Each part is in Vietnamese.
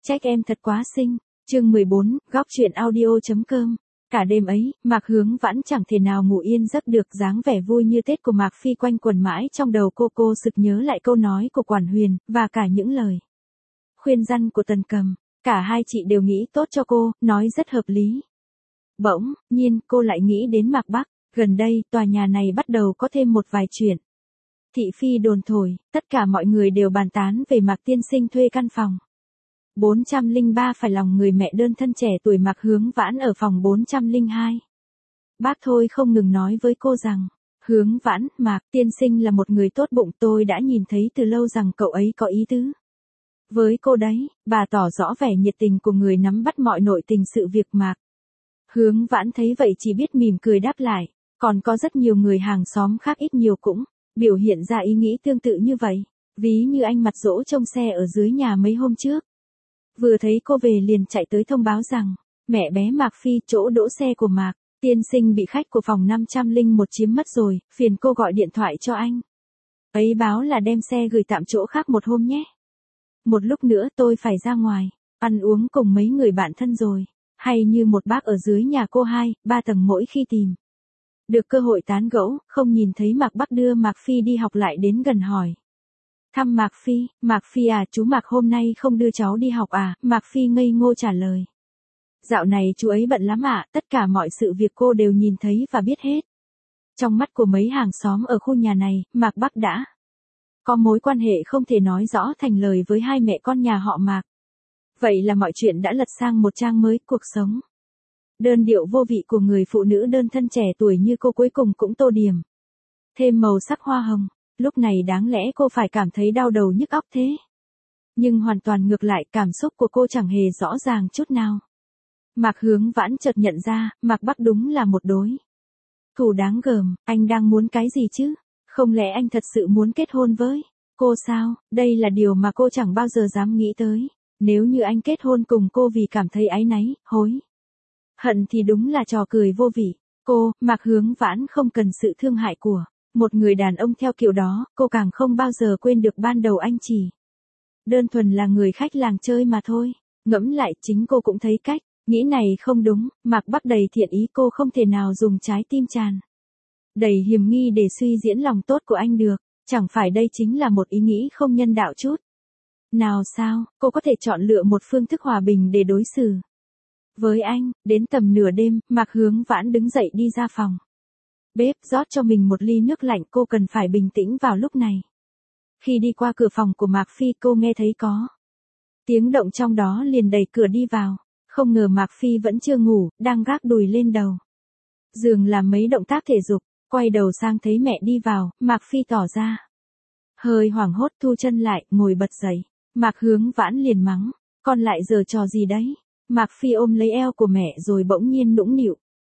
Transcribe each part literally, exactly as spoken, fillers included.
Trách em thật quá xinh. Chương mười bốn, góc truyện audio.com. Cả đêm ấy, Mạc Hướng Vãn chẳng thể nào ngủ yên giấc được, dáng vẻ vui như Tết của Mạc Phi quanh quẩn mãi trong đầu cô. Cô sực nhớ lại câu nói của Quản Huyền, và cả những lời khuyên răn của Tần Cầm. Cả hai chị đều nghĩ tốt cho cô, nói rất hợp lý. Bỗng nhiên, cô lại nghĩ đến Mạc Bắc. Gần đây, tòa nhà này bắt đầu có thêm một vài chuyện thị phi đồn thổi, tất cả mọi người đều bàn tán về Mạc tiên sinh thuê căn phòng bốn trăm lẻ ba phải lòng người mẹ đơn thân trẻ tuổi Mạc Hướng Vãn ở phòng bốn trăm lẻ hai. Bác Thôi không ngừng nói với cô rằng, Hướng Vãn, Mạc tiên sinh là một người tốt bụng, tôi đã nhìn thấy từ lâu rằng cậu ấy có ý tứ với cô đấy. Bà tỏ rõ vẻ nhiệt tình của người nắm bắt mọi nội tình sự việc. Mạc Hướng Vãn thấy vậy chỉ biết mỉm cười đáp lại, còn có rất nhiều người hàng xóm khác ít nhiều cũng biểu hiện ra ý nghĩ tương tự như vậy. Ví như anh Mặt Dỗ trông xe ở dưới nhà mấy hôm trước, vừa thấy cô về liền chạy tới thông báo rằng, mẹ bé Mạc Phi, chỗ đỗ xe của Mạc tiên sinh bị khách của phòng năm trăm lẻ một chiếm mất rồi, phiền cô gọi điện thoại cho anh ấy báo là đem xe gửi tạm chỗ khác một hôm nhé. Một lúc nữa tôi phải ra ngoài ăn uống cùng mấy người bạn thân rồi. Hay như một bác ở dưới nhà cô hai, ba tầng mỗi khi tìm được cơ hội tán gẫu, không nhìn thấy Mạc Bắc đưa Mạc Phi đi học lại đến gần hỏi thăm Mạc Phi. Mạc Phi à, chú Mạc hôm nay không đưa cháu đi học à? Mạc Phi ngây ngô trả lời, dạo này chú ấy bận lắm ạ. Tất cả mọi sự việc cô đều nhìn thấy và biết hết. Trong mắt của mấy hàng xóm ở khu nhà này, Mạc Bắc đã có mối quan hệ không thể nói rõ thành lời với hai mẹ con nhà họ Mạc. Vậy là mọi chuyện đã lật sang một trang mới. Cuộc sống đơn điệu vô vị của người phụ nữ đơn thân trẻ tuổi như cô cuối cùng cũng tô điểm thêm màu sắc hoa hồng. Lúc này đáng lẽ cô phải cảm thấy đau đầu nhức óc thế, nhưng hoàn toàn ngược lại, cảm xúc của cô chẳng hề rõ ràng chút nào. Mạc Hướng Vãn chợt nhận ra, Mạc Bắc đúng là một đối thủ đáng gờm. Anh đang muốn cái gì chứ? Không lẽ anh thật sự muốn kết hôn với cô sao? Đây là điều mà cô chẳng bao giờ dám nghĩ tới. Nếu như anh kết hôn cùng cô vì cảm thấy áy náy, hối hận thì đúng là trò cười vô vị. Cô, Mạc Hướng Vãn không cần sự thương hại của một người đàn ông theo kiểu đó. Cô càng không bao giờ quên được ban đầu anh chỉ đơn thuần là người khách làng chơi mà thôi. Ngẫm lại, chính cô cũng thấy cách nghĩ này không đúng. Mạc Bắc đầy thiện ý, cô không thể nào dùng trái tim tràn đầy hiềm nghi để suy diễn lòng tốt của anh được. Chẳng phải đây chính là một ý nghĩ không nhân đạo chút nào sao? Cô có thể chọn lựa một phương thức hòa bình để đối xử với anh. Đến tầm nửa đêm, Mạc Hướng Vãn đứng dậy đi ra phòng bếp rót cho mình một ly nước lạnh. Cô cần phải bình tĩnh vào lúc này. Khi đi qua cửa phòng của Mạc Phi, cô nghe thấy có tiếng động trong đó, liền đẩy cửa đi vào. Không ngờ Mạc Phi vẫn chưa ngủ, đang gác đùi lên đầu giường làm mấy động tác thể dục. Quay đầu sang thấy mẹ đi vào, Mạc Phi tỏ ra hơi hoảng hốt, thu chân lại, ngồi bật dậy. Mạc Hướng Vãn liền mắng, con lại giở trò gì đấy? Mạc Phi ôm lấy eo của mẹ rồi bỗng nhiên nũng nịu,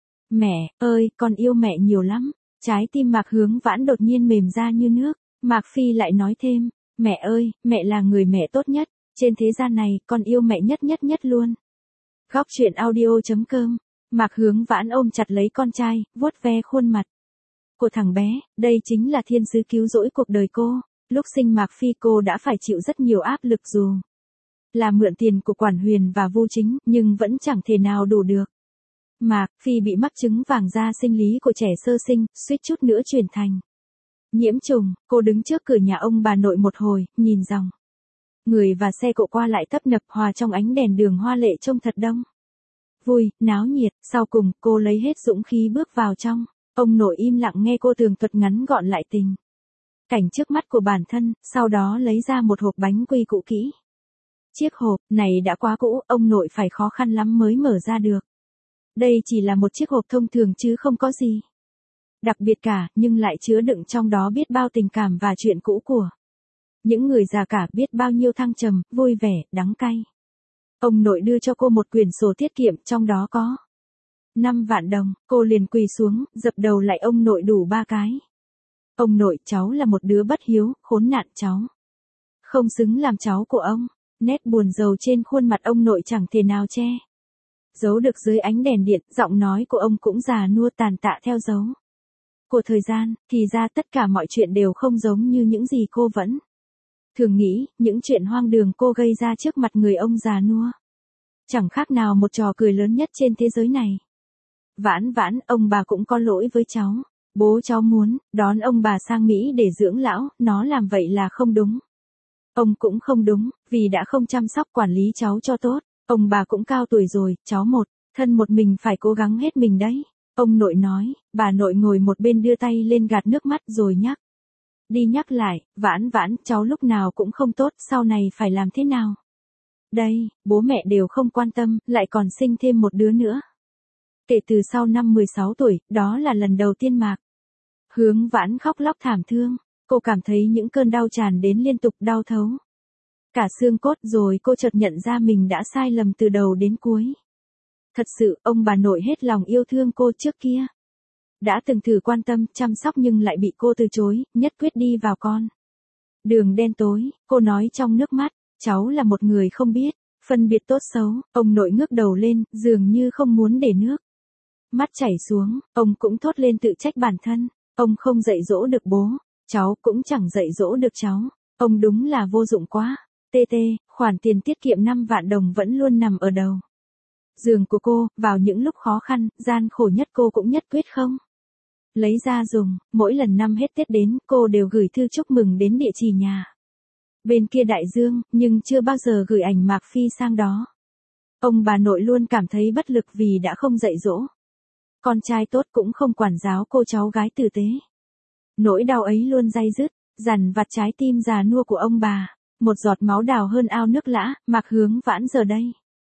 mẹ ơi, con yêu mẹ nhiều lắm. Trái tim Mạc Hướng Vãn đột nhiên mềm ra như nước. Mạc Phi lại nói thêm, mẹ ơi, mẹ là người mẹ tốt nhất trên thế gian này, con yêu mẹ nhất nhất nhất luôn. Góc truyện audio.com. Mạc Hướng Vãn ôm chặt lấy con trai, vuốt ve khuôn mặt của thằng bé. Đây chính là thiên sứ cứu rỗi cuộc đời cô. Lúc sinh Mạc Phi, cô đã phải chịu rất nhiều áp lực, dù là mượn tiền của Quản Huyền và Vu Chính, nhưng vẫn chẳng thể nào đủ được. Mạc Phi bị mắc chứng vàng da sinh lý của trẻ sơ sinh, suýt chút nữa chuyển thành nhiễm trùng. Cô đứng trước cửa nhà ông bà nội một hồi, nhìn dòng người và xe cộ qua lại tấp nập, hòa trong ánh đèn đường hoa lệ trông thật đông vui, náo nhiệt. Sau cùng, cô lấy hết dũng khí bước vào trong. Ông nội im lặng nghe cô tường thuật ngắn gọn lại tình cảnh trước mắt của bản thân, sau đó lấy ra một hộp bánh quy cũ kỹ. Chiếc hộp này đã quá cũ, ông nội phải khó khăn lắm mới mở ra được. Đây chỉ là một chiếc hộp thông thường chứ không có gì đặc biệt cả, nhưng lại chứa đựng trong đó biết bao tình cảm và chuyện cũ của những người già cả, biết bao nhiêu thăng trầm, vui vẻ, đắng cay. Ông nội đưa cho cô một quyển sổ tiết kiệm, trong đó có năm vạn đồng. Cô liền quỳ xuống, dập đầu lại ông nội đủ ba cái. Ông nội, cháu là một đứa bất hiếu, khốn nạn, cháu không xứng làm cháu của ông. Nét buồn rầu trên khuôn mặt ông nội chẳng thể nào che giấu được dưới ánh đèn điện. Giọng nói của ông cũng già nua tàn tạ theo dấu của thời gian. Thì ra tất cả mọi chuyện đều không giống như những gì cô vẫn Thường nghĩ, những chuyện hoang đường cô gây ra trước mặt người ông già nua. Chẳng khác nào một trò cười lớn nhất trên thế giới này. Vãn vãn, ông bà cũng có lỗi với cháu. Bố cháu muốn, đón ông bà sang Mỹ để dưỡng lão, nó làm vậy là không đúng. Ông cũng không đúng, vì đã không chăm sóc quản lý cháu cho tốt. Ông bà cũng cao tuổi rồi, cháu một, thân một mình phải cố gắng hết mình đấy. Ông nội nói, bà nội ngồi một bên đưa tay lên gạt nước mắt rồi nhắc. Đi nhắc lại, vãn vãn, cháu lúc nào cũng không tốt, sau này phải làm thế nào? Đây, bố mẹ đều không quan tâm, lại còn sinh thêm một đứa nữa. Kể từ sau năm mười sáu tuổi, đó là lần đầu tiên Mạc Hướng Vãn khóc lóc thảm thương. Cô cảm thấy những cơn đau tràn đến liên tục, đau thấu cả xương cốt, rồi cô chợt nhận ra mình đã sai lầm từ đầu đến cuối. Thật sự, ông bà nội hết lòng yêu thương cô trước kia. Đã từng thử quan tâm, chăm sóc nhưng lại bị cô từ chối, nhất quyết đi vào con đường đen tối. Cô nói trong nước mắt, cháu là một người không biết phân biệt tốt xấu. Ông nội ngước đầu lên, dường như không muốn để nước mắt chảy xuống. Ông cũng thốt lên tự trách bản thân. Ông không dạy dỗ được bố, cháu cũng chẳng dạy dỗ được cháu. Ông đúng là vô dụng quá. Tê tê, khoản tiền tiết kiệm năm vạn đồng vẫn luôn nằm ở đầu giường của cô, vào những lúc khó khăn, gian khổ nhất cô cũng nhất quyết không lấy ra dùng. Mỗi lần năm hết Tết đến, cô đều gửi thư chúc mừng đến địa chỉ nhà bên kia đại dương, nhưng chưa bao giờ gửi ảnh Mạc Phi sang đó. Ông bà nội luôn cảm thấy bất lực vì đã không dạy dỗ con trai tốt, cũng không quản giáo cô cháu gái tử tế. Nỗi đau ấy luôn day dứt, dằn vặt trái tim già nua của ông bà. Một giọt máu đào hơn ao nước lã. Mạc Hướng Vãn giờ đây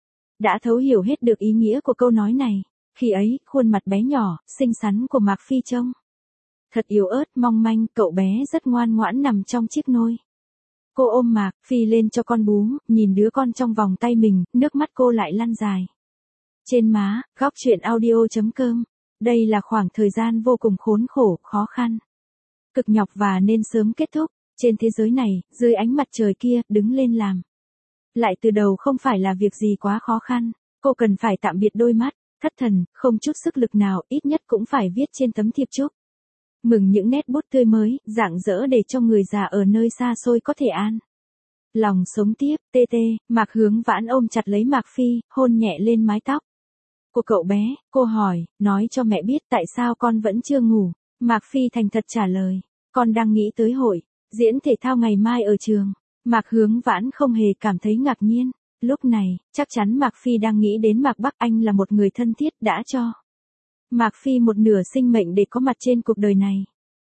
đã thấu hiểu hết được ý nghĩa của câu nói này. Khi ấy, khuôn mặt bé nhỏ, xinh xắn của Mạc Phi trông thật yếu ớt, mong manh. Cậu bé rất ngoan ngoãn nằm trong chiếc nôi. Cô ôm Mạc Phi lên cho con bú, nhìn đứa con trong vòng tay mình, nước mắt cô lại lăn dài trên má. Góc truyện audio chấm com. Đây là khoảng thời gian vô cùng khốn khổ, khó khăn, cực nhọc và nên sớm kết thúc. Trên thế giới này, dưới ánh mặt trời kia, đứng lên làm lại từ đầu không phải là việc gì quá khó khăn. Cô cần phải tạm biệt đôi mắt thất thần, không chút sức lực nào, ít nhất cũng phải viết trên tấm thiệp chúc mừng những nét bút tươi mới, rạng rỡ để cho người già ở nơi xa xôi có thể an lòng sống tiếp. Tê tê, Mạc Hướng Vãn ôm chặt lấy Mạc Phi, hôn nhẹ lên mái tóc của cậu bé. Cô hỏi, nói cho mẹ biết tại sao con vẫn chưa ngủ. Mạc Phi thành thật trả lời, con đang nghĩ tới hội diễn thể thao ngày mai ở trường. Mạc Hướng Vãn không hề cảm thấy ngạc nhiên. Lúc này, chắc chắn Mạc Phi đang nghĩ đến Mạc Bắc Anh là một người thân thiết đã cho Mạc Phi một nửa sinh mệnh để có mặt trên cuộc đời này.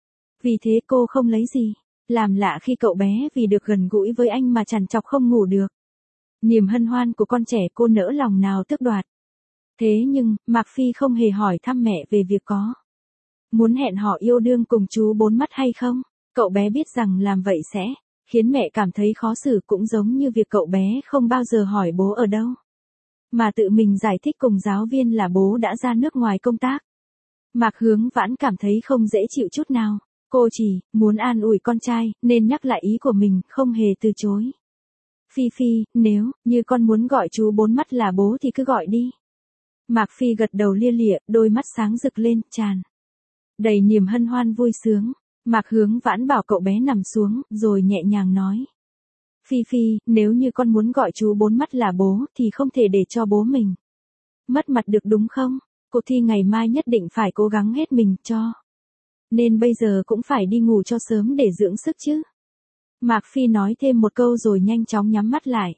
Vì thế cô không lấy gì làm lạ khi cậu bé vì được gần gũi với anh mà trằn trọc không ngủ được. Niềm hân hoan của con trẻ cô nỡ lòng nào tước đoạt. Thế nhưng, Mạc Phi không hề hỏi thăm mẹ về việc có muốn hẹn hò yêu đương cùng chú Bốn Mắt hay không. Cậu bé biết rằng làm vậy sẽ khiến mẹ cảm thấy khó xử, cũng giống như việc cậu bé không bao giờ hỏi bố ở đâu, mà tự mình giải thích cùng giáo viên là bố đã ra nước ngoài công tác. Mạc Hướng Vãn cảm thấy không dễ chịu chút nào. Cô chỉ muốn an ủi con trai, nên nhắc lại ý của mình, không hề từ chối. Phi Phi, nếu như con muốn gọi chú Bốn Mắt là bố thì cứ gọi đi. Mạc Phi gật đầu lia lịa, đôi mắt sáng rực lên, tràn đầy niềm hân hoan vui sướng. Mạc Hướng Vãn bảo cậu bé nằm xuống, rồi nhẹ nhàng nói. Phi Phi, nếu như con muốn gọi chú Bốn Mắt là bố, thì không thể để cho bố mình mất mặt được đúng không? Cuộc thi ngày mai nhất định phải cố gắng hết mình cho. Nên bây giờ cũng phải đi ngủ cho sớm để dưỡng sức chứ. Mạc Phi nói thêm một câu rồi nhanh chóng nhắm mắt lại.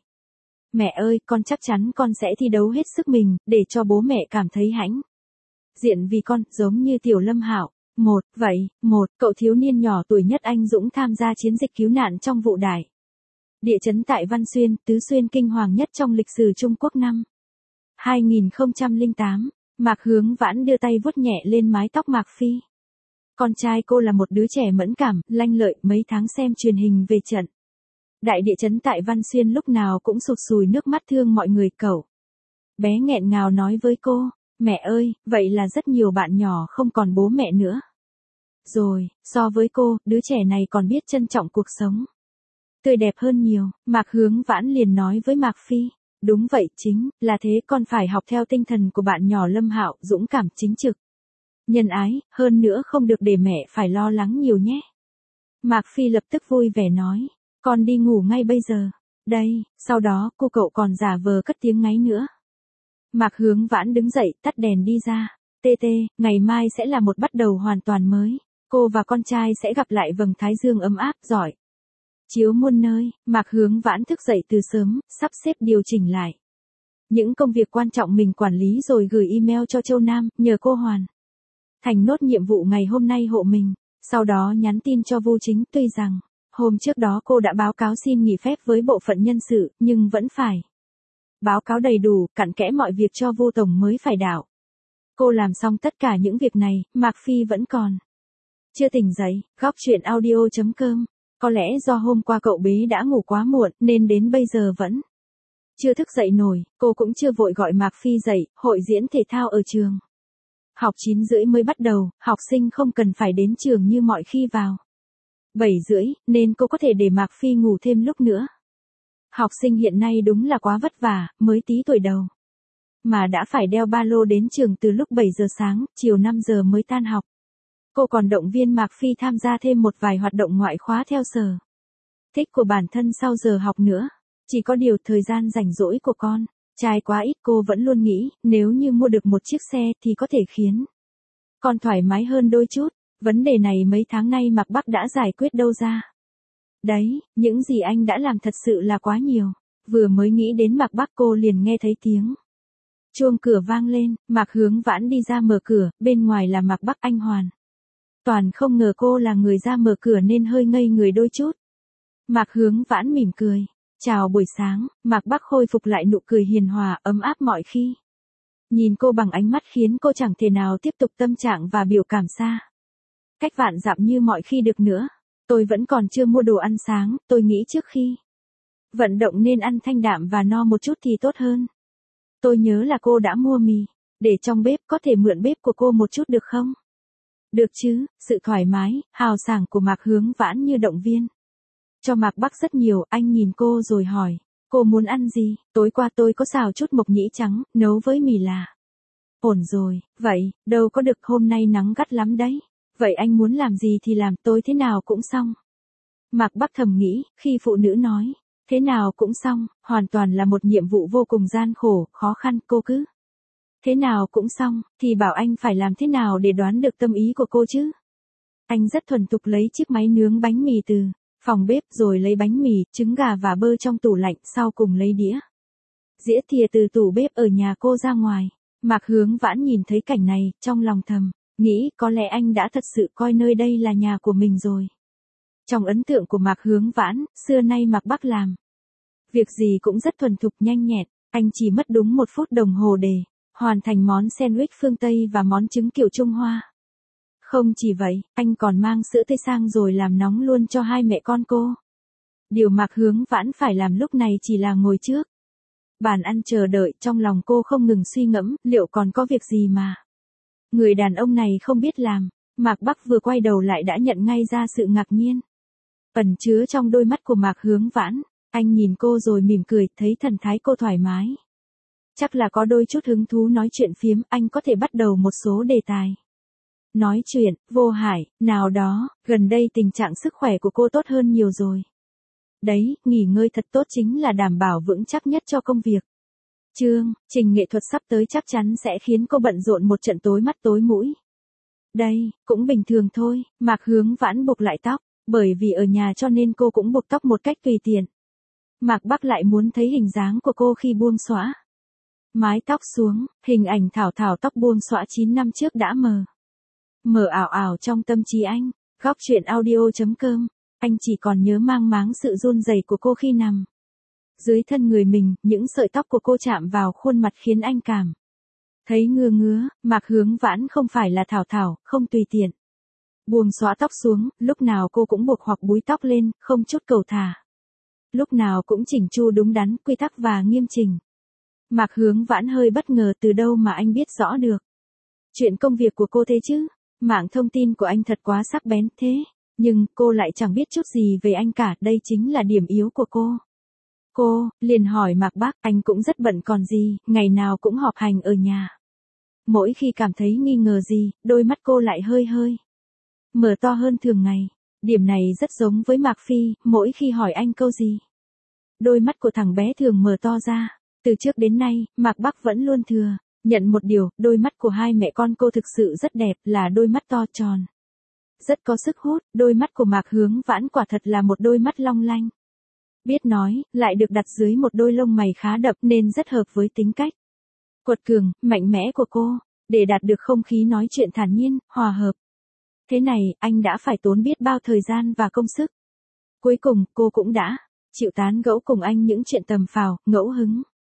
Mẹ ơi, con chắc chắn con sẽ thi đấu hết sức mình, để cho bố mẹ cảm thấy hãnh diện vì con, giống như Tiểu Lâm Hạo. Một, vậy, một, cậu thiếu niên nhỏ tuổi nhất anh dũng tham gia chiến dịch cứu nạn trong vụ đại địa chấn tại Văn Xuyên, Tứ Xuyên kinh hoàng nhất trong lịch sử Trung Quốc năm hai nghìn không trăm lẻ tám. Mạc Hướng Vãn đưa tay vuốt nhẹ lên mái tóc Mạc Phi. Con trai cô là một đứa trẻ mẫn cảm, lanh lợi, mấy tháng xem truyền hình về trận đại địa chấn tại Văn Xuyên lúc nào cũng sụt sùi nước mắt thương mọi người. Cậu bé nghẹn ngào nói với cô, mẹ ơi, vậy là rất nhiều bạn nhỏ không còn bố mẹ nữa rồi, so với cô, đứa trẻ này còn biết trân trọng cuộc sống tươi đẹp hơn nhiều. Mạc Hướng Vãn liền nói với Mạc Phi, đúng vậy, chính là thế, con phải học theo tinh thần của bạn nhỏ Lâm Hạo, dũng cảm, chính trực, nhân ái, hơn nữa không được để mẹ phải lo lắng nhiều nhé. Mạc Phi lập tức vui vẻ nói, Con đi ngủ ngay bây giờ. Đây, sau đó cô cậu còn giả vờ cất tiếng ngáy nữa. Mạc Hướng Vãn đứng dậy, tắt đèn đi ra. Tê tê, ngày mai sẽ là một bắt đầu hoàn toàn mới. Cô và con trai sẽ gặp lại vầng thái dương ấm áp, giỏi. Chiếu muôn nơi, Mạc Hướng Vãn thức dậy từ sớm, sắp xếp điều chỉnh lại những công việc quan trọng mình quản lý rồi gửi email cho Châu Nam, nhờ cô hoàn thành nốt nhiệm vụ ngày hôm nay hộ mình. Sau đó nhắn tin cho Vu Chính, tuy rằng hôm trước đó cô đã báo cáo xin nghỉ phép với bộ phận nhân sự, nhưng vẫn phải báo cáo đầy đủ, cặn kẽ mọi việc cho Vu Tổng mới phải đảo. Cô làm xong tất cả những việc này, Mạc Phi vẫn còn chưa tỉnh dậy. Góc chuyện audio chấm com. Có lẽ do hôm qua cậu bé đã ngủ quá muộn, nên đến bây giờ vẫn chưa thức dậy nổi, cô cũng chưa vội gọi Mạc Phi dậy. Hội diễn thể thao ở trường học chín rưỡi mới bắt đầu, học sinh không cần phải đến trường như mọi khi vào bảy rưỡi, nên cô có thể để Mạc Phi ngủ thêm lúc nữa. Học sinh hiện nay đúng là quá vất vả, mới tí tuổi đầu mà đã phải đeo ba lô đến trường từ lúc bảy giờ sáng, chiều năm giờ mới tan học. Cô còn động viên Mạc Phi tham gia thêm một vài hoạt động ngoại khóa theo sở thích của bản thân sau giờ học nữa. Chỉ có điều thời gian rảnh rỗi của con trai quá ít, cô vẫn luôn nghĩ, nếu như mua được một chiếc xe thì có thể khiến con thoải mái hơn đôi chút. Vấn đề này mấy tháng nay Mạc Bắc đã giải quyết đâu ra. Đấy, những gì anh đã làm thật sự là quá nhiều. Vừa mới nghĩ đến Mạc Bắc cô liền nghe thấy tiếng chuông cửa vang lên. Mạc Hướng Vãn đi ra mở cửa, bên ngoài là Mạc Bắc. Anh hoàn toàn không ngờ cô là người ra mở cửa nên hơi ngây người đôi chút. Mạc Hướng Vãn mỉm cười. Chào buổi sáng. Mạc Bắc khôi phục lại nụ cười hiền hòa, ấm áp mọi khi. Nhìn cô bằng ánh mắt khiến cô chẳng thể nào tiếp tục tâm trạng và biểu cảm xa cách vạn dặm như mọi khi được nữa. Tôi vẫn còn chưa mua đồ ăn sáng, tôi nghĩ trước khi vận động nên ăn thanh đạm và no một chút thì tốt hơn. Tôi nhớ là cô đã mua mì để trong bếp, có thể mượn bếp của cô một chút được không? Được chứ. Sự thoải mái, hào sảng của Mạc Hướng Vãn như động viên cho Mạc Bắc rất nhiều. Anh nhìn cô rồi hỏi, cô muốn ăn gì? Tối qua tôi có xào chút mộc nhĩ trắng, nấu với mì là ổn rồi. Vậy, đâu có được, hôm nay nắng gắt lắm đấy. Vậy anh muốn làm gì thì làm, tôi thế nào cũng xong. Mạc Bắc thầm nghĩ, khi phụ nữ nói thế nào cũng xong, hoàn toàn là một nhiệm vụ vô cùng gian khổ, khó khăn. Cô cứ thế nào cũng xong, thì bảo anh phải làm thế nào để đoán được tâm ý của cô chứ? Anh rất thuần thục lấy chiếc máy nướng bánh mì từ phòng bếp, rồi lấy bánh mì, trứng gà và bơ trong tủ lạnh, sau cùng lấy đĩa dĩa thìa từ tủ bếp ở nhà cô ra ngoài. Mạc Hướng Vãn nhìn thấy cảnh này, trong lòng thầm nghĩ, có lẽ anh đã thật sự coi nơi đây là nhà của mình rồi. Trong ấn tượng của Mạc Hướng Vãn, xưa nay Mạc Bắc làm việc gì cũng rất thuần thục, nhanh nhẹn. Anh chỉ mất đúng một phút đồng hồ để hoàn thành món sandwich phương Tây và món trứng kiểu Trung Hoa. Không chỉ vậy, anh còn mang sữa tươi sang rồi làm nóng luôn cho hai mẹ con cô. Điều Mạc Hướng Vãn phải làm lúc này chỉ là ngồi trước bàn ăn chờ đợi. Trong lòng cô không ngừng suy ngẫm, liệu còn có việc gì mà người đàn ông này không biết làm. Mạc Bắc vừa quay đầu lại đã nhận ngay ra sự ngạc nhiên ẩn chứa trong đôi mắt của Mạc Hướng Vãn. Anh nhìn cô rồi mỉm cười, thấy thần thái cô thoải mái, chắc là có đôi chút hứng thú nói chuyện phiếm. Anh có thể bắt đầu một số đề tài nói chuyện vô hại nào đó. Gần đây tình trạng sức khỏe của cô tốt hơn nhiều rồi đấy, nghỉ ngơi thật tốt chính là đảm bảo vững chắc nhất cho công việc. Chương trình nghệ thuật sắp tới chắc chắn sẽ khiến cô bận rộn một trận tối mắt tối mũi. Đây, cũng bình thường thôi. Mạc Hướng Vãn buộc lại tóc, bởi vì ở nhà cho nên cô cũng buộc tóc một cách tùy tiện. Mạc Bắc lại muốn thấy hình dáng của cô khi buông xõa mái tóc xuống. Hình ảnh Thảo Thảo tóc buông xõa chín năm trước đã mờ mờ ảo ảo trong tâm trí anh. Góc chuyện audio chấm com. Anh chỉ còn nhớ mang máng sự run rẩy của cô khi nằm dưới thân người mình. Những sợi tóc của cô chạm vào khuôn mặt khiến anh cảm thấy ngứa ngứa. Mạc Hướng Vãn không phải là Thảo Thảo, không tùy tiện buông xõa tóc xuống. Lúc nào cô cũng buộc hoặc búi tóc lên, không chút cầu thả. Lúc nào cũng chỉnh chu đúng đắn, quy tắc và nghiêm chỉnh. Mạc Hướng Vãn hơi bất ngờ, từ đâu mà anh biết rõ được chuyện công việc của cô thế chứ? Mạng thông tin của anh thật quá sắc bén thế. Nhưng cô lại chẳng biết chút gì về anh cả, đây chính là điểm yếu của cô. Cô liền hỏi Mạc Bắc, anh cũng rất bận còn gì, ngày nào cũng họp hành ở nhà. Mỗi khi cảm thấy nghi ngờ gì, đôi mắt cô lại hơi hơi mở to hơn thường ngày. Điểm này rất giống với Mạc Phi, mỗi khi hỏi anh câu gì. Đôi mắt của thằng bé thường mở to ra. Từ trước đến nay, Mạc Bắc vẫn luôn thừa nhận một điều, đôi mắt của hai mẹ con cô thực sự rất đẹp, là đôi mắt to tròn. Rất có sức hút, đôi mắt của Mạc Hướng Vãn quả thật là một đôi mắt long lanh. Biết nói, lại được đặt dưới một đôi lông mày khá đậm nên rất hợp với tính cách quật cường, mạnh mẽ của cô, để đạt được không khí nói chuyện thản nhiên, hòa hợp. Thế này, anh đã phải tốn biết bao thời gian và công sức. Cuối cùng, cô cũng đã chịu tán gẫu cùng anh những chuyện tầm phào, ngẫu hứng.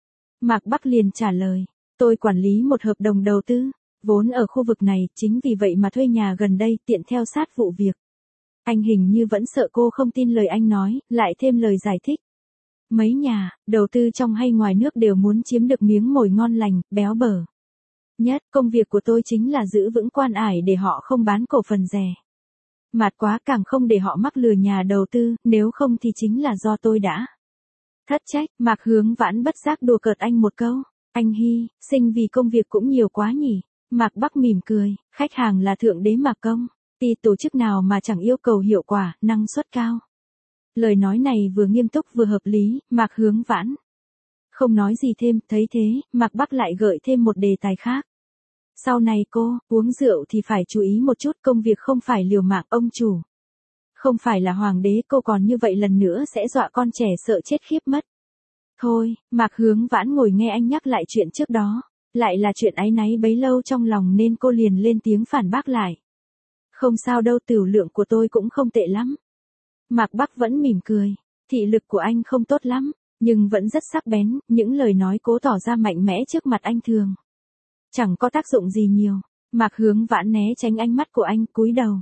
Mạc Bắc liền trả lời, tôi quản lý một hợp đồng đầu tư, vốn ở khu vực này, chính vì vậy mà thuê nhà gần đây, tiện theo sát vụ việc. Anh hình như vẫn sợ cô không tin lời anh nói, lại thêm lời giải thích. Mấy nhà, đầu tư trong hay ngoài nước đều muốn chiếm được miếng mồi ngon lành, béo bở. Nhất, công việc của tôi chính là giữ vững quan ải để họ không bán cổ phần rẻ. Mạt quá càng không để họ mắc lừa nhà đầu tư, nếu không thì chính là do tôi đã thất trách. Mạc Hướng Vãn bất giác đùa cợt anh một câu. Anh hy sinh vì công việc cũng nhiều quá nhỉ. Mạc Bắc mỉm cười, khách hàng là thượng đế Mạc Công. Thì tổ chức nào mà chẳng yêu cầu hiệu quả, năng suất cao. Lời nói này vừa nghiêm túc vừa hợp lý, Mạc Hướng Vãn không nói gì thêm, thấy thế, Mạc Bắc lại gợi thêm một đề tài khác. Sau này cô, uống rượu thì phải chú ý một chút, công việc không phải liều mạng, ông chủ không phải là hoàng đế, cô còn như vậy lần nữa sẽ dọa con trẻ sợ chết khiếp mất. Thôi, Mạc Hướng Vãn ngồi nghe anh nhắc lại chuyện trước đó, lại là chuyện áy náy bấy lâu trong lòng nên cô liền lên tiếng phản bác lại. Không sao đâu, tửu lượng của tôi cũng không tệ lắm. Mạc Bắc vẫn mỉm cười, thị lực của anh không tốt lắm, nhưng vẫn rất sắc bén, những lời nói cố tỏ ra mạnh mẽ trước mặt anh thường chẳng có tác dụng gì nhiều. Mạc Hướng Vãn né tránh ánh mắt của anh, cúi đầu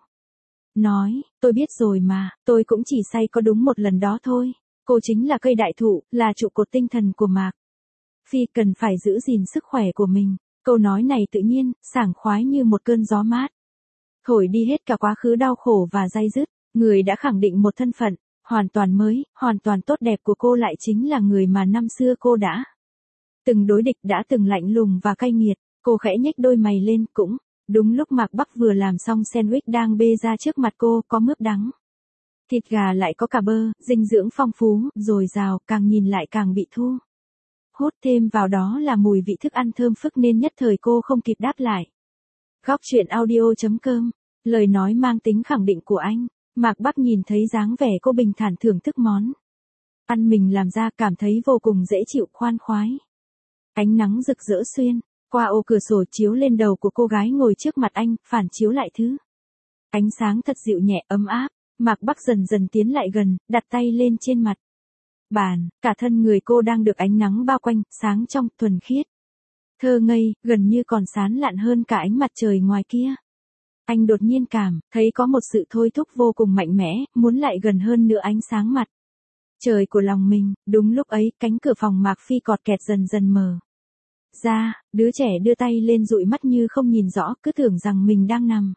nói, tôi biết rồi mà, tôi cũng chỉ say có đúng một lần đó thôi. Cô chính là cây đại thụ, là trụ cột tinh thần của Mạc Phi, cần phải giữ gìn sức khỏe của mình. Câu nói này tự nhiên, sảng khoái như một cơn gió mát, thổi đi hết cả quá khứ đau khổ và day dứt. Người đã khẳng định một thân phận hoàn toàn mới, hoàn toàn tốt đẹp của cô lại chính là người mà năm xưa cô đã từng đối địch, đã từng lạnh lùng và cay nghiệt. Cô khẽ nhếch đôi mày lên, cũng đúng lúc Mạc Bắc vừa làm xong sandwich đang bê ra trước mặt cô, có mướp đắng, thịt gà lại có cả bơ, dinh dưỡng phong phú, dồi dào, càng nhìn lại càng bị thu hút, thêm vào đó là mùi vị thức ăn thơm phức nên nhất thời cô không kịp đáp lại. Góc truyện audio chấm com, lời nói mang tính khẳng định của anh. Mạc Bắc nhìn thấy dáng vẻ cô bình thản thưởng thức món ăn mình làm ra, cảm thấy vô cùng dễ chịu, khoan khoái. Ánh nắng rực rỡ xuyên qua ô cửa sổ chiếu lên đầu của cô gái ngồi trước mặt anh, phản chiếu lại thứ ánh sáng thật dịu nhẹ, ấm áp. Mạc Bắc dần dần tiến lại gần, đặt tay lên trên mặt bàn, cả thân người cô đang được ánh nắng bao quanh, sáng trong, thuần khiết, thơ ngây, gần như còn sáng lạn hơn cả ánh mặt trời ngoài kia. Anh đột nhiên cảm thấy có một sự thôi thúc vô cùng mạnh mẽ, muốn lại gần hơn nữa ánh sáng mặt trời của lòng mình. Đúng lúc ấy, cánh cửa phòng Mạc Phi cọt kẹt dần dần mở ra, đứa trẻ đưa tay lên dụi mắt như không nhìn rõ, cứ tưởng rằng mình đang nằm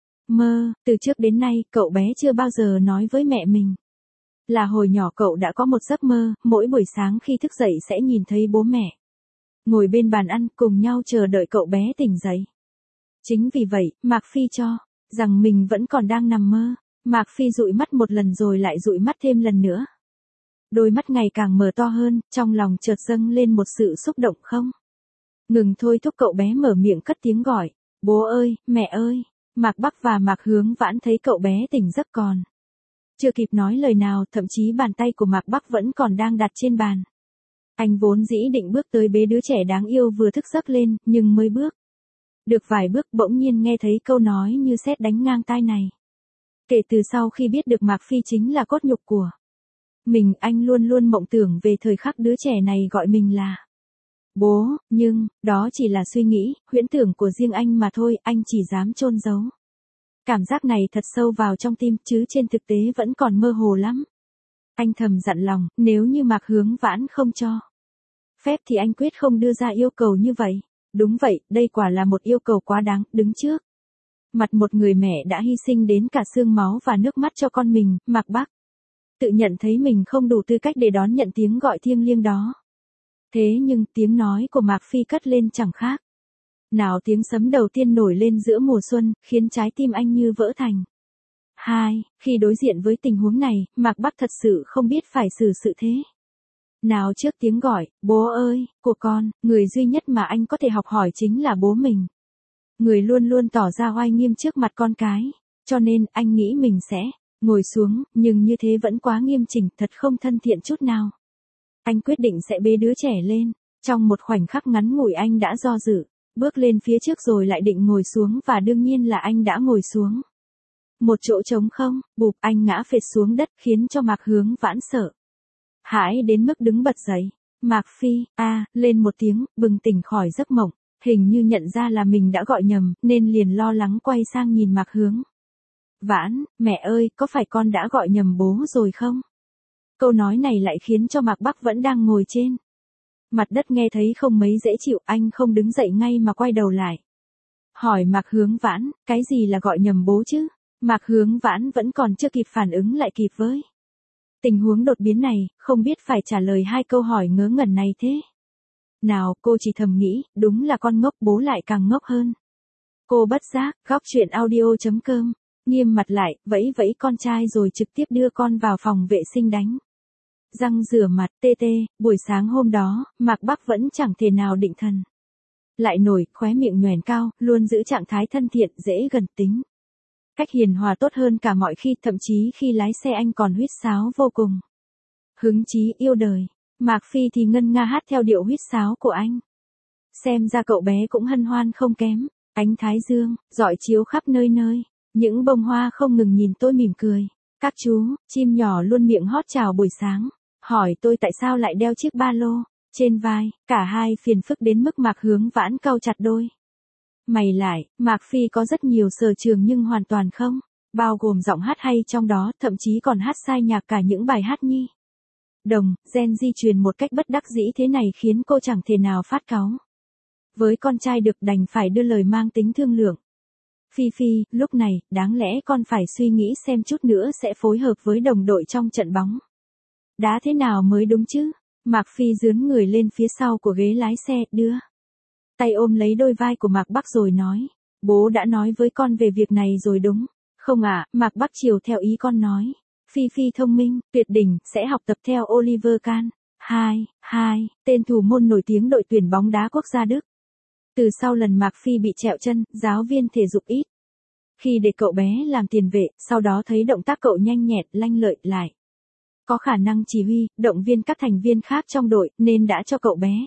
mơ. Từ trước đến nay, cậu bé chưa bao giờ nói với mẹ mình là hồi nhỏ cậu đã có một giấc mơ, mỗi buổi sáng khi thức dậy sẽ nhìn thấy bố mẹ ngồi bên bàn ăn cùng nhau chờ đợi cậu bé tỉnh dậy. Chính vì vậy, Mạc Phi cho rằng mình vẫn còn đang nằm mơ. Mạc Phi dụi mắt một lần rồi lại dụi mắt thêm lần nữa. Đôi mắt ngày càng mở to hơn, trong lòng chợt dâng lên một sự xúc động không ngừng thôi thúc cậu bé mở miệng cất tiếng gọi. Bố ơi, mẹ ơi. Mạc Bắc và Mạc Hướng Vãn thấy cậu bé tỉnh giấc còn chưa kịp nói lời nào, thậm chí bàn tay của Mạc Bắc vẫn còn đang đặt trên bàn. Anh vốn dĩ định bước tới bế đứa trẻ đáng yêu vừa thức giấc lên, nhưng mới bước được vài bước bỗng nhiên nghe thấy câu nói như sét đánh ngang tai này. Kể từ sau khi biết được Mạc Phi chính là cốt nhục của mình, anh luôn luôn mộng tưởng về thời khắc đứa trẻ này gọi mình là bố, nhưng, đó chỉ là suy nghĩ, huyễn tưởng của riêng anh mà thôi, anh chỉ dám chôn giấu cảm giác này thật sâu vào trong tim, chứ trên thực tế vẫn còn mơ hồ lắm. Anh thầm dặn lòng, nếu như Mạc Hướng Vãn không cho phép thì anh quyết không đưa ra yêu cầu như vậy. Đúng vậy, đây quả là một yêu cầu quá đáng, đứng trước mặt một người mẹ đã hy sinh đến cả xương máu và nước mắt cho con mình. Mạc Bắc tự nhận thấy mình không đủ tư cách để đón nhận tiếng gọi thiêng liêng đó. Thế nhưng tiếng nói của Mạc Phi cất lên chẳng khác nào tiếng sấm đầu tiên nổi lên giữa mùa xuân, khiến trái tim anh như vỡ thành hai. Khi đối diện với tình huống này, Mạc Bắc thật sự không biết phải xử sự thế nào trước tiếng gọi, bố ơi, của con, người duy nhất mà anh có thể học hỏi chính là bố mình. Người luôn luôn tỏ ra oai nghiêm trước mặt con cái, cho nên anh nghĩ mình sẽ ngồi xuống, nhưng như thế vẫn quá nghiêm chỉnh, thật không thân thiện chút nào. Anh quyết định sẽ bế đứa trẻ lên, trong một khoảnh khắc ngắn ngủi anh đã do dự, bước lên phía trước rồi lại định ngồi xuống và đương nhiên là anh đã ngồi xuống. Một chỗ trống không, bụp, anh ngã phệt xuống đất khiến cho Mạc Hướng Vãn sợ hãi đến mức đứng bật dậy. Mạc Phi, a, lên một tiếng, bừng tỉnh khỏi giấc mộng, hình như nhận ra là mình đã gọi nhầm, nên liền lo lắng quay sang nhìn Mạc Hướng Vãn, mẹ ơi, có phải con đã gọi nhầm bố rồi không? Câu nói này lại khiến cho Mạc Bắc vẫn đang ngồi trên mặt đất nghe thấy không mấy dễ chịu, anh không đứng dậy ngay mà quay đầu lại. Hỏi Mạc Hướng Vãn, cái gì là gọi nhầm bố chứ? Mạc Hướng Vãn vẫn còn chưa kịp phản ứng lại kịp với tình huống đột biến này, không biết phải trả lời hai câu hỏi ngớ ngẩn này thế nào, cô chỉ thầm nghĩ, đúng là con ngốc, bố lại càng ngốc hơn. Cô bất giác, góc chuyện audio.com, nghiêm mặt lại, vẫy vẫy con trai rồi trực tiếp đưa con vào phòng vệ sinh đánh răng rửa mặt, tê tê. Buổi sáng hôm đó, Mạc Bắc vẫn chẳng thể nào định thần lại nổi, khóe miệng nhoẻn cao, luôn giữ trạng thái thân thiện, dễ gần, tính cách hiền hòa tốt hơn cả mọi khi, thậm chí khi lái xe anh còn huýt sáo vô cùng hứng chí, yêu đời. Mạc Phi thì ngân nga hát theo điệu huýt sáo của anh. Xem ra cậu bé cũng hân hoan không kém. Ánh thái dương rọi chiếu khắp nơi nơi, những bông hoa không ngừng nhìn tôi mỉm cười. Các chú chim nhỏ luôn miệng hót chào buổi sáng, hỏi tôi tại sao lại đeo chiếc ba lô trên vai. Cả hai phiền phức đến mức Mạc Hướng Vãn cau chặt đôi mày lại. Mạc Phi có rất nhiều sở trường nhưng hoàn toàn không bao gồm giọng hát hay trong đó, thậm chí còn hát sai nhạc cả những bài hát nhi đồng. Gen di truyền một cách bất đắc dĩ thế này khiến cô chẳng thể nào phát cáu với con trai được, đành phải đưa lời mang tính thương lượng. Phi Phi, lúc này, đáng lẽ con phải suy nghĩ xem chút nữa sẽ phối hợp với đồng đội trong trận bóng đá thế nào mới đúng chứ. Mạc Phi dướn người lên phía sau của ghế lái xe, đưa tay ôm lấy đôi vai của Mạc Bắc rồi nói, bố đã nói với con về việc này rồi đúng không ạ? À? Mạc Bắc chiều theo ý con nói. Phi Phi thông minh, tuyệt đỉnh, sẽ học tập theo Oliver Kahn. hai. hai. Tên thủ môn nổi tiếng đội tuyển bóng đá quốc gia Đức. Từ sau lần Mạc Phi bị trẹo chân, giáo viên thể dục ít khi để cậu bé làm tiền vệ, sau đó thấy động tác cậu nhanh nhẹn, lanh lợi, lại có khả năng chỉ huy, động viên các thành viên khác trong đội, nên đã cho cậu bé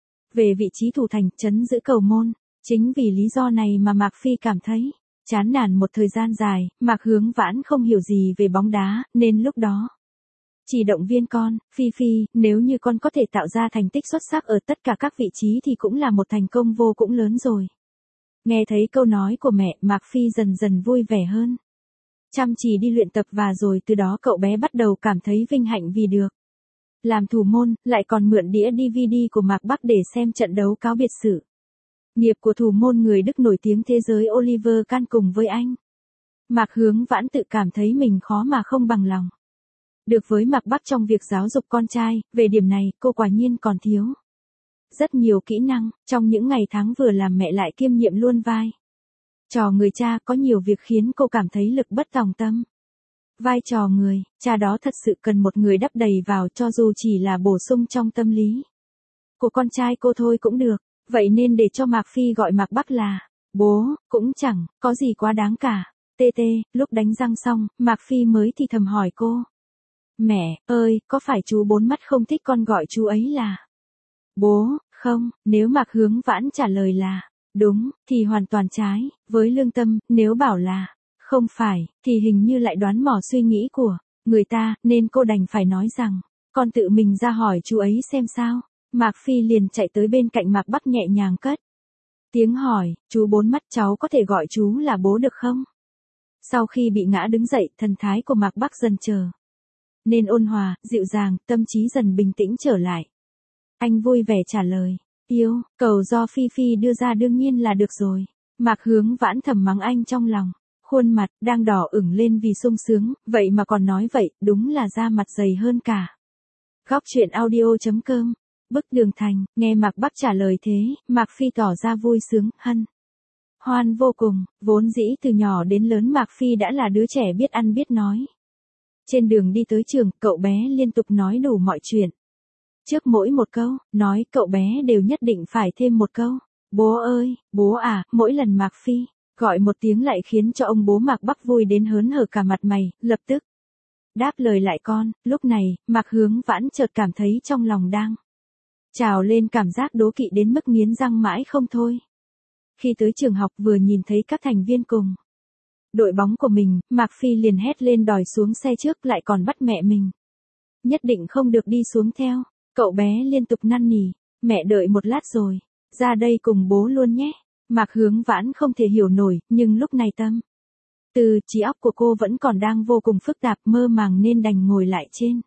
về vị trí thủ thành, trấn giữ cầu môn. Chính vì lý do này mà Mạc Phi cảm thấy chán nản một thời gian dài. Mạc Hướng Vãn không hiểu gì về bóng đá, nên lúc đó chỉ động viên con, Phi Phi, nếu như con có thể tạo ra thành tích xuất sắc ở tất cả các vị trí thì cũng là một thành công vô cùng lớn rồi. Nghe thấy câu nói của mẹ, Mạc Phi dần dần vui vẻ hơn. Chăm chỉ đi luyện tập và rồi từ đó cậu bé bắt đầu cảm thấy vinh hạnh vì được làm thủ môn, lại còn mượn đĩa đê vê đê của Mạc Bắc để xem trận đấu cáo biệt sự nghiệp của thủ môn người Đức nổi tiếng thế giới Oliver Kahn cùng với anh. Mạc Hướng Vãn tự cảm thấy mình khó mà không bằng lòng được với Mạc Bắc trong việc giáo dục con trai. Về điểm này, cô quả nhiên còn thiếu rất nhiều kỹ năng. Trong những ngày tháng vừa làm mẹ lại kiêm nhiệm luôn vai trò người cha, có nhiều việc khiến cô cảm thấy lực bất tòng tâm. Vai trò người cha đó thật sự cần một người đắp đầy vào, cho dù chỉ là bổ sung trong tâm lý của con trai cô thôi cũng được. Vậy nên để cho Mạc Phi gọi Mạc Bắc là bố, cũng chẳng có gì quá đáng cả. Tê tê, lúc đánh răng xong, Mạc Phi mới thì thầm hỏi cô. Mẹ ơi, có phải chú Bốn Mắt không thích con gọi chú ấy là bố, không? Nếu Mạc Hướng Vãn trả lời là đúng, thì hoàn toàn trái với lương tâm. Nếu bảo là không phải, thì hình như lại đoán mò suy nghĩ của người ta, nên cô đành phải nói rằng, con tự mình ra hỏi chú ấy xem sao. Mạc Phi liền chạy tới bên cạnh Mạc Bắc nhẹ nhàng cất tiếng hỏi, chú Bốn Mắt, cháu có thể gọi chú là bố được không? Sau khi bị ngã đứng dậy, thần thái của Mạc Bắc dần trở nên ôn hòa, dịu dàng, tâm trí dần bình tĩnh trở lại. Anh vui vẻ trả lời, yêu cầu do Phi Phi đưa ra đương nhiên là được rồi. Mạc Hướng Vãn thầm mắng anh trong lòng, khuôn mặt đang đỏ ửng lên vì sung sướng, vậy mà còn nói vậy, đúng là da mặt dày hơn cả. Góc chuyện audio.com, bức tường thành. Nghe Mạc Bắc trả lời thế, Mạc Phi tỏ ra vui sướng, hân hoan vô cùng, vốn dĩ từ nhỏ đến lớn Mạc Phi đã là đứa trẻ biết ăn biết nói. Trên đường đi tới trường, cậu bé liên tục nói đủ mọi chuyện. Trước mỗi một câu, nói cậu bé đều nhất định phải thêm một câu. Bố ơi, bố à, mỗi lần Mạc Phi gọi một tiếng lại khiến cho ông bố Mạc Bắc vui đến hớn hở cả mặt mày, lập tức đáp lời lại con. Lúc này, Mạc Hướng Vãn chợt cảm thấy trong lòng đang trào lên cảm giác đố kỵ đến mức nghiến răng mãi không thôi. Khi tới trường học vừa nhìn thấy các thành viên cùng đội bóng của mình, Mạc Phi liền hét lên đòi xuống xe trước, lại còn bắt mẹ mình nhất định không được đi xuống theo. Cậu bé liên tục năn nỉ, mẹ đợi một lát rồi, ra đây cùng bố luôn nhé. Mạc Hướng Vãn không thể hiểu nổi, nhưng lúc này tâm từ trí óc của cô vẫn còn đang vô cùng phức tạp, mơ màng nên đành ngồi lại trên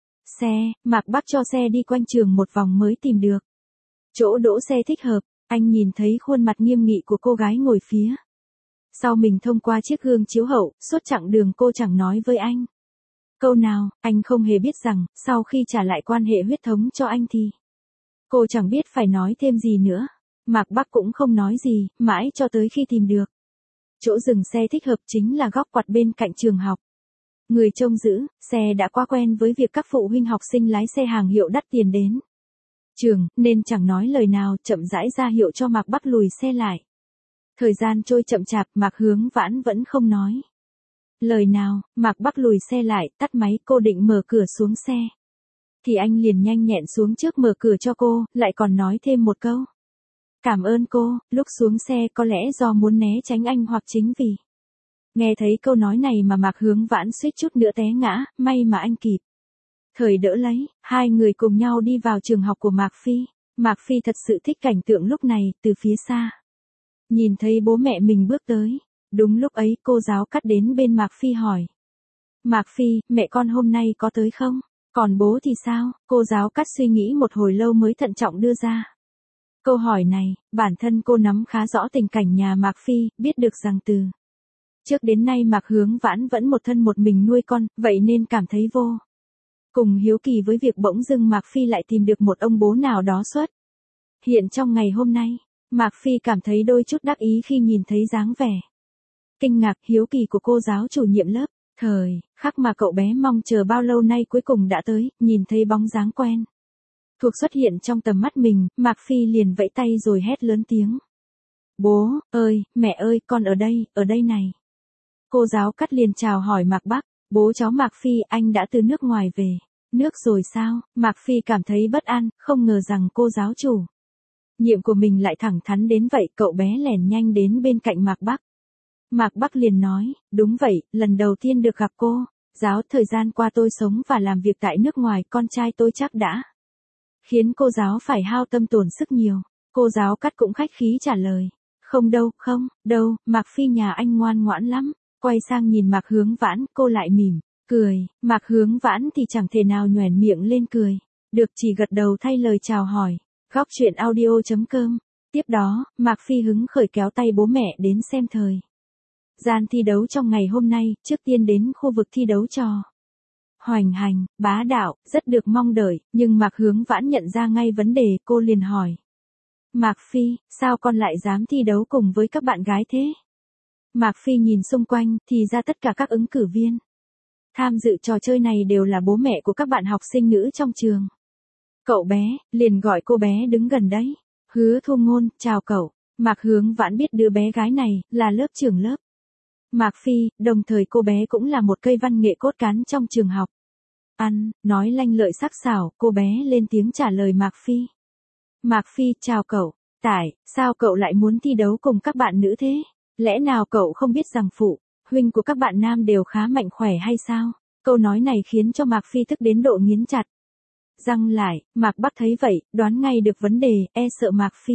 xe. Mạc Bắc cho xe đi quanh trường một vòng mới tìm được chỗ đỗ xe thích hợp. Anh nhìn thấy khuôn mặt nghiêm nghị của cô gái ngồi phía sau mình thông qua chiếc gương chiếu hậu, suốt chặng đường cô chẳng nói với anh câu nào. Anh không hề biết rằng, sau khi trả lại quan hệ huyết thống cho anh thì cô chẳng biết phải nói thêm gì nữa. Mạc Bắc cũng không nói gì, mãi cho tới khi tìm được chỗ dừng xe thích hợp, chính là góc quạt bên cạnh trường học. Người trông giữ xe đã quá quen với việc các phụ huynh học sinh lái xe hàng hiệu đắt tiền đến trường, nên chẳng nói lời nào, chậm rãi ra hiệu cho Mạc Bắc lùi xe lại. Thời gian trôi chậm chạp, Mạc Hướng Vãn vẫn không nói lời nào. Mạc Bắc lùi xe lại, tắt máy, cô định mở cửa xuống xe thì anh liền nhanh nhẹn xuống trước mở cửa cho cô, lại còn nói thêm một câu cảm ơn cô. Lúc xuống xe có lẽ do muốn né tránh anh, hoặc chính vì nghe thấy câu nói này mà Mạc Hướng Vãn suýt chút nữa té ngã, may mà anh kịp thời đỡ lấy. Hai người cùng nhau đi vào trường học của Mạc Phi. Mạc Phi thật sự thích cảnh tượng lúc này, từ phía xa nhìn thấy bố mẹ mình bước tới. Đúng lúc ấy, cô giáo Cát đến bên Mạc Phi hỏi: Mạc Phi, mẹ con hôm nay có tới không? Còn bố thì sao? Cô giáo Cát suy nghĩ một hồi lâu mới thận trọng đưa ra câu hỏi này. Bản thân cô nắm khá rõ tình cảnh nhà Mạc Phi, biết được rằng từ trước đến nay Mạc Hướng Vãn vẫn một thân một mình nuôi con, vậy nên cảm thấy vô cùng hiếu kỳ với việc bỗng dưng Mạc Phi lại tìm được một ông bố nào đó xuất hiện trong ngày hôm nay. Mạc Phi cảm thấy đôi chút đắc ý khi nhìn thấy dáng vẻ kinh ngạc, hiếu kỳ của cô giáo chủ nhiệm lớp. Thời khắc mà cậu bé mong chờ bao lâu nay cuối cùng đã tới, nhìn thấy bóng dáng quen thuộc xuất hiện trong tầm mắt mình, Mạc Phi liền vẫy tay rồi hét lớn tiếng: Bố ơi, mẹ ơi, con ở đây, ở đây này. Cô giáo Cát liền chào hỏi Mạc Bắc: Bố cháu Mạc Phi, anh đã từ nước ngoài về nước rồi sao? Mạc Phi cảm thấy bất an, không ngờ rằng cô giáo chủ nhiệm của mình lại thẳng thắn đến vậy. Cậu bé lẻn nhanh đến bên cạnh Mạc Bắc. Mạc Bắc liền nói: Đúng vậy, lần đầu tiên được gặp cô giáo, thời gian qua tôi sống và làm việc tại nước ngoài, con trai tôi chắc đã khiến cô giáo phải hao tâm tổn sức nhiều. Cô giáo Cát cũng khách khí trả lời: Không đâu, không, đâu, Mạc Phi nhà anh ngoan ngoãn lắm. Quay sang nhìn Mạc Hướng Vãn, cô lại mỉm cười. Mạc Hướng Vãn thì chẳng thể nào nhoẻn miệng lên cười được, chỉ gật đầu thay lời chào hỏi. Góc truyện audio chấm com. Tiếp đó, Mạc Phi hứng khởi kéo tay bố mẹ đến xem thời gian thi đấu trong ngày hôm nay. Trước tiên đến khu vực thi đấu trò hoành hành, bá đạo, rất được mong đợi, nhưng Mạc Hướng Vãn nhận ra ngay vấn đề, cô liền hỏi: Mạc Phi, sao con lại dám thi đấu cùng với các bạn gái thế? Mạc Phi nhìn xung quanh, thì ra tất cả các ứng cử viên tham dự trò chơi này đều là bố mẹ của các bạn học sinh nữ trong trường. Cậu bé liền gọi cô bé đứng gần đấy: Hứa Thu Ngôn, chào cậu. Mạc Hướng Vãn biết đứa bé gái này là lớp trưởng lớp Mạc Phi, đồng thời cô bé cũng là một cây văn nghệ cốt cán trong trường học. Ăn, nói lanh lợi sắc sảo, cô bé lên tiếng trả lời Mạc Phi. Mạc Phi, chào cậu. Tại, sao cậu lại muốn thi đấu cùng các bạn nữ thế? Lẽ nào cậu không biết rằng phụ huynh của các bạn nam đều khá mạnh khỏe hay sao? Câu nói này khiến cho Mạc Phi tức đến độ nghiến chặt răng lại. Mạc Bắc thấy vậy, đoán ngay được vấn đề, e sợ Mạc Phi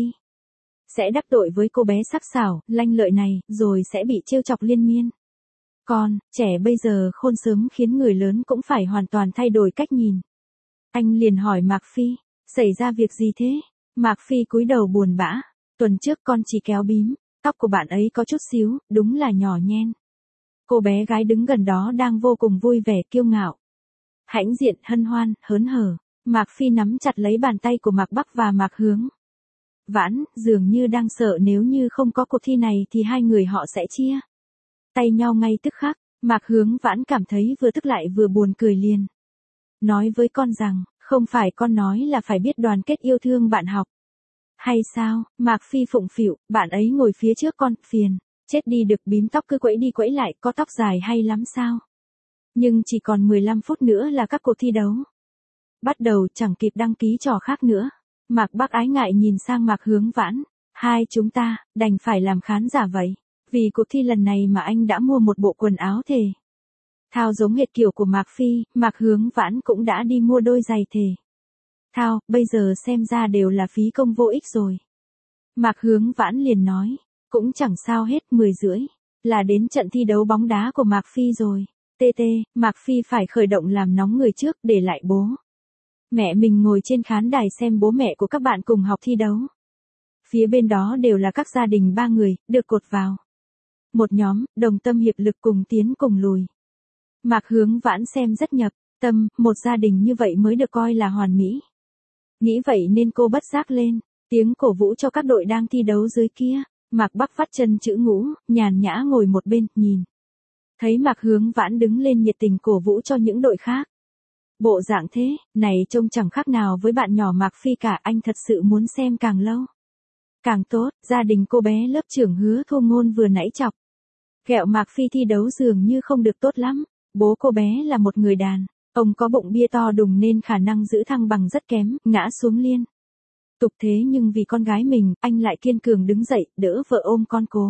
sẽ đắc tội với cô bé sắc sảo, lanh lợi này, rồi sẽ bị trêu chọc liên miên. Con, trẻ bây giờ khôn sớm khiến người lớn cũng phải hoàn toàn thay đổi cách nhìn. Anh liền hỏi Mạc Phi: Xảy ra việc gì thế? Mạc Phi cúi đầu buồn bã: Tuần trước con chỉ kéo bím tóc của bạn ấy có chút xíu, đúng là nhỏ nhen. Cô bé gái đứng gần đó đang vô cùng vui vẻ, kiêu ngạo, hãnh diện, hân hoan, hớn hở. Mạc Phi nắm chặt lấy bàn tay của Mạc Bắc và Mạc Hướng Vãn, dường như đang sợ nếu như không có cuộc thi này thì hai người họ sẽ chia tay nhau ngay tức khắc. Mạc Hướng Vãn cảm thấy vừa tức lại vừa buồn cười liền. Nói với con rằng, không phải con nói là phải biết đoàn kết yêu thương bạn học. Hay sao? Mạc Phi phụng phịu, bạn ấy ngồi phía trước con, phiền. Chết đi được, bím tóc cứ quẫy đi quẫy lại, có tóc dài hay lắm sao? Nhưng chỉ còn mười lăm phút nữa là các cuộc thi đấu. Bắt đầu, chẳng kịp đăng ký trò khác nữa. Mạc Bắc ái ngại nhìn sang Mạc Hướng Vãn. Hai chúng ta, đành phải làm khán giả vậy. Vì cuộc thi lần này mà anh đã mua một bộ quần áo thể thao giống hệt kiểu của Mạc Phi, Mạc Hướng Vãn cũng đã đi mua đôi giày thể thao, bây giờ xem ra đều là phí công vô ích rồi. Mạc Hướng Vãn liền nói, cũng chẳng sao hết, mười rưỡi là đến trận thi đấu bóng đá của Mạc Phi rồi. tê tê, Mạc Phi phải khởi động làm nóng người trước, để lại bố mẹ mình ngồi trên khán đài xem bố mẹ của các bạn cùng học thi đấu. Phía bên đó đều là các gia đình ba người, được cột vào một nhóm, đồng tâm hiệp lực cùng tiến cùng lùi. Mạc Hướng Vãn xem rất nhập tâm, một gia đình như vậy mới được coi là hoàn mỹ. Nghĩ vậy nên cô bất giác lên tiếng cổ vũ cho các đội đang thi đấu dưới kia. Mạc Bắc vắt chân chữ ngũ, nhàn nhã ngồi một bên, nhìn thấy Mạc Hướng Vãn đứng lên nhiệt tình cổ vũ cho những đội khác. Bộ dạng thế này trông chẳng khác nào với bạn nhỏ Mạc Phi cả, anh thật sự muốn xem càng lâu càng tốt. Gia đình cô bé lớp trưởng Hứa Thu Ngôn vừa nãy chọc ghẹo Mạc Phi thi đấu dường như không được tốt lắm. Bố cô bé là một người đàn ông có bụng bia to đùng nên khả năng giữ thăng bằng rất kém, ngã xuống liên tục, thế nhưng vì con gái mình, anh lại kiên cường đứng dậy, đỡ vợ ôm con cố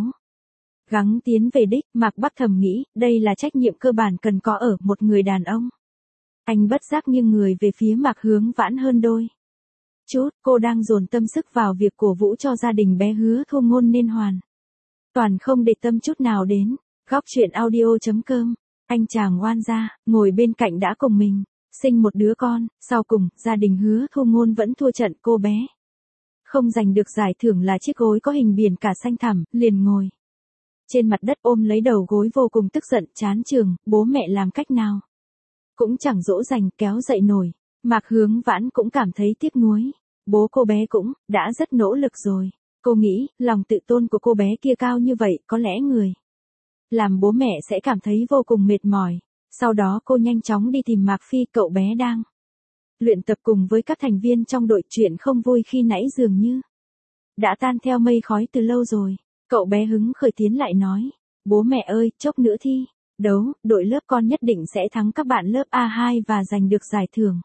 gắng tiến về đích. Mạc Bắc thầm nghĩ, đây là trách nhiệm cơ bản cần có ở một người đàn ông. Anh bất giác nghiêng người về phía Mạc Hướng Vãn hơn đôi chút. Cô đang dồn tâm sức vào việc cổ vũ cho gia đình bé Hứa Thu Ngôn nên hoàn toàn không để tâm chút nào đến góc truyện audio chấm com. Anh chàng oan gia, ngồi bên cạnh đã cùng mình sinh một đứa con, sau cùng, gia đình Hứa Thu Ngôn vẫn thua trận. Cô bé không giành được giải thưởng là chiếc gối có hình biển cả xanh thẳm, liền ngồi trên mặt đất ôm lấy đầu gối vô cùng tức giận, chán trường, bố mẹ làm cách nào cũng chẳng dỗ dành kéo dậy nổi. Mạc Hướng Vãn cũng cảm thấy tiếc nuối. Bố cô bé cũng đã rất nỗ lực rồi. Cô nghĩ, lòng tự tôn của cô bé kia cao như vậy, có lẽ người làm bố mẹ sẽ cảm thấy vô cùng mệt mỏi. Sau đó cô nhanh chóng đi tìm Mạc Phi, cậu bé đang luyện tập cùng với các thành viên trong đội. Chuyện không vui khi nãy dường như đã tan theo mây khói từ lâu rồi. Cậu bé hứng khởi tiến lại nói, bố mẹ ơi, chốc nữa thi đấu, đội lớp con nhất định sẽ thắng các bạn lớp A hai và giành được giải thưởng.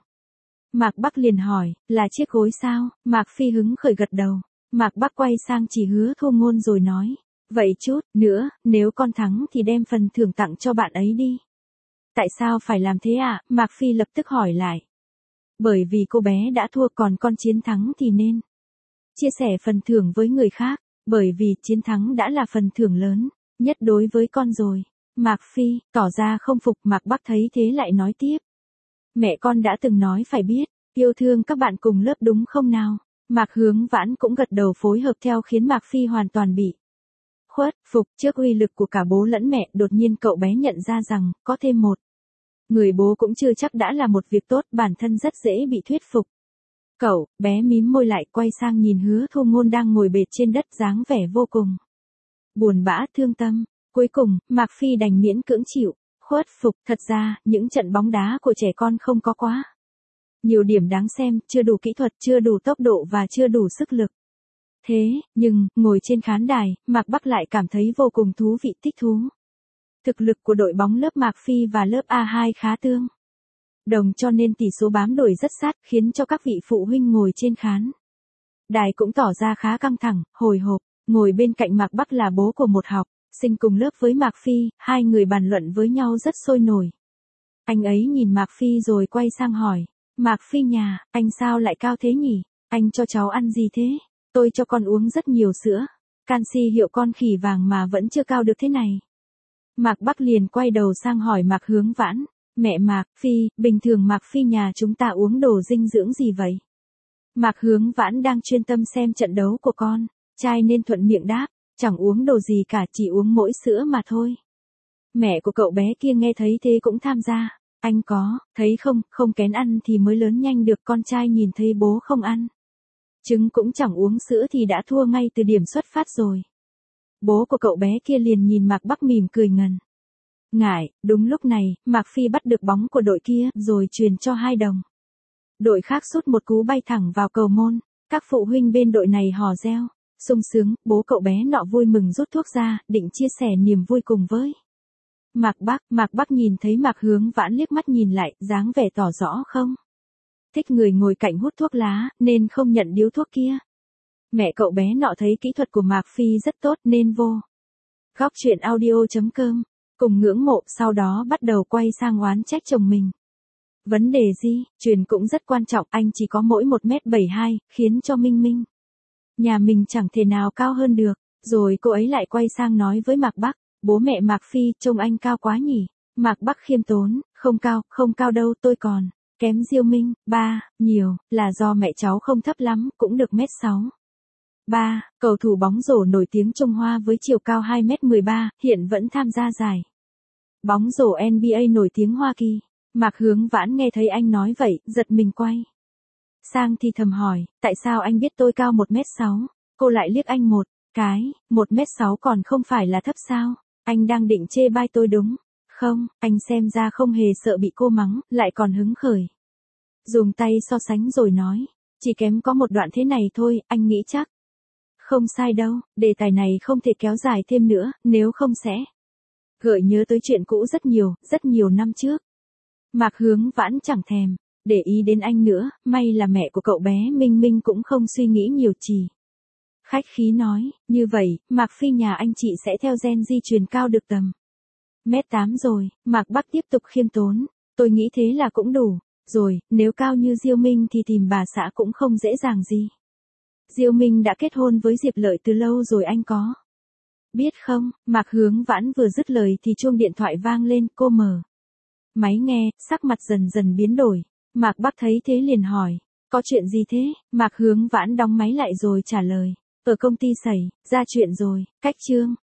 Mạc Bắc liền hỏi, là chiếc gối sao? Mạc Phi hứng khởi gật đầu. Mạc Bắc quay sang chỉ Hứa Thu Ngôn rồi nói, vậy chút nữa, nếu con thắng thì đem phần thưởng tặng cho bạn ấy đi. Tại sao phải làm thế ạ? À? Mạc Phi lập tức hỏi lại. Bởi vì cô bé đã thua, còn con chiến thắng thì nên chia sẻ phần thưởng với người khác, bởi vì chiến thắng đã là phần thưởng lớn nhất đối với con rồi. Mạc Phi tỏ ra không phục. Mạc Bắc thấy thế lại nói tiếp, mẹ con đã từng nói phải biết yêu thương các bạn cùng lớp đúng không nào? Mạc Hướng Vãn cũng gật đầu phối hợp theo, khiến Mạc Phi hoàn toàn bị khuất phục trước uy lực của cả bố lẫn mẹ. Đột nhiên cậu bé nhận ra rằng, có thêm một người bố cũng chưa chắc đã là một việc tốt, bản thân rất dễ bị thuyết phục. Cậu bé mím môi lại, quay sang nhìn Hứa Thu Ngôn đang ngồi bệt trên đất, dáng vẻ vô cùng buồn bã thương tâm. Cuối cùng, Mạc Phi đành miễn cưỡng chịu khuất phục. Thật ra, những trận bóng đá của trẻ con không có quá nhiều điểm đáng xem, chưa đủ kỹ thuật, chưa đủ tốc độ và chưa đủ sức lực. Thế, nhưng, ngồi trên khán đài, Mạc Bắc lại cảm thấy vô cùng thú vị, thích thú. Thực lực của đội bóng lớp Mạc Phi và lớp A hai khá tương đồng, cho nên tỷ số bám đuổi rất sát, khiến cho các vị phụ huynh ngồi trên khán đài cũng tỏ ra khá căng thẳng, hồi hộp. Ngồi bên cạnh Mạc Bắc là bố của một học sinh cùng lớp với Mạc Phi, hai người bàn luận với nhau rất sôi nổi. Anh ấy nhìn Mạc Phi rồi quay sang hỏi, Mạc Phi nhà, anh sao lại cao thế nhỉ? Anh cho cháu ăn gì thế? Tôi cho con uống rất nhiều sữa canxi hiệu con khỉ vàng mà vẫn chưa cao được thế này. Mạc Bắc liền quay đầu sang hỏi Mạc Hướng Vãn, mẹ Mạc Phi, bình thường Mạc Phi nhà chúng ta uống đồ dinh dưỡng gì vậy? Mạc Hướng Vãn đang chuyên tâm xem trận đấu của con trai nên thuận miệng đáp, chẳng uống đồ gì cả, chỉ uống mỗi sữa mà thôi. Mẹ của cậu bé kia nghe thấy thế cũng tham gia, anh có thấy không, không kén ăn thì mới lớn nhanh được. Con trai nhìn thấy bố không ăn Trứng cũng chẳng uống sữa thì đã thua ngay từ điểm xuất phát rồi. Bố của cậu bé kia liền nhìn Mạc Bắc mỉm cười ngần ngại, đúng lúc này, Mạc Phi bắt được bóng của đội kia, rồi truyền cho hai đồng. Đội khác sút một cú bay thẳng vào cầu môn, các phụ huynh bên đội này hò reo, sung sướng, bố cậu bé nọ vui mừng rút thuốc ra, định chia sẻ niềm vui cùng với Mạc Bắc. Mạc Bắc nhìn thấy Mạc Hướng Vãn liếc mắt nhìn lại, dáng vẻ tỏ rõ không thích người ngồi cạnh hút thuốc lá, nên không nhận điếu thuốc kia. Mẹ cậu bé nọ thấy kỹ thuật của Mạc Phi rất tốt nên vô góc chuyện audio chấm com cùng ngưỡng mộ, sau đó bắt đầu quay sang oán trách chồng mình. Vấn đề gì, Truyền cũng rất quan trọng, anh chỉ có mỗi một mét bảy hai, khiến cho Minh Minh nhà mình chẳng thể nào cao hơn được. Rồi cô ấy lại quay sang nói với Mạc Bắc, bố mẹ Mạc Phi, trông anh cao quá nhỉ. Mạc Bắc khiêm tốn, không cao, không cao đâu, tôi còn kém Diêu Minh, ba, nhiều, là do mẹ cháu không thấp lắm, cũng được mét sáu. ba, cầu thủ bóng rổ nổi tiếng Trung Hoa với chiều cao hai mét mười ba, hiện vẫn tham gia giải bóng rổ en bi ây nổi tiếng Hoa Kỳ. Mạc Hướng Vãn nghe thấy anh nói vậy, giật mình quay sang thì thầm hỏi, tại sao anh biết tôi cao một mét sáu? Cô lại liếc anh một cái, một mét sáu còn không phải là thấp sao? Anh đang định chê bai tôi đúng không? Anh xem ra không hề sợ bị cô mắng, lại còn hứng khởi dùng tay so sánh rồi nói, chỉ kém có một đoạn thế này thôi, anh nghĩ chắc không sai đâu, đề tài này không thể kéo dài thêm nữa, nếu không sẽ gợi nhớ tới chuyện cũ rất nhiều, rất nhiều năm trước. Mạc Hướng Vãn chẳng thèm để ý đến anh nữa, may là mẹ của cậu bé Minh Minh cũng không suy nghĩ nhiều, chỉ khách khí nói, như vậy, Mạc Phi nhà anh chị sẽ theo gen di truyền cao được tầm mét tám rồi. Mạc Bắc tiếp tục khiêm tốn, tôi nghĩ thế là cũng đủ rồi, nếu cao như Diêu Minh thì tìm bà xã cũng không dễ dàng gì. Diêu Minh đã kết hôn với Diệp Lợi từ lâu rồi, anh có biết không? Mạc Hướng Vãn vừa dứt lời thì chuông điện thoại vang lên, cô mở máy nghe, sắc mặt dần dần biến đổi. Mạc Bắc thấy thế liền hỏi, có chuyện gì thế? Mạc Hướng Vãn đóng máy lại rồi trả lời, ở công ty xảy ra chuyện rồi, cách Trương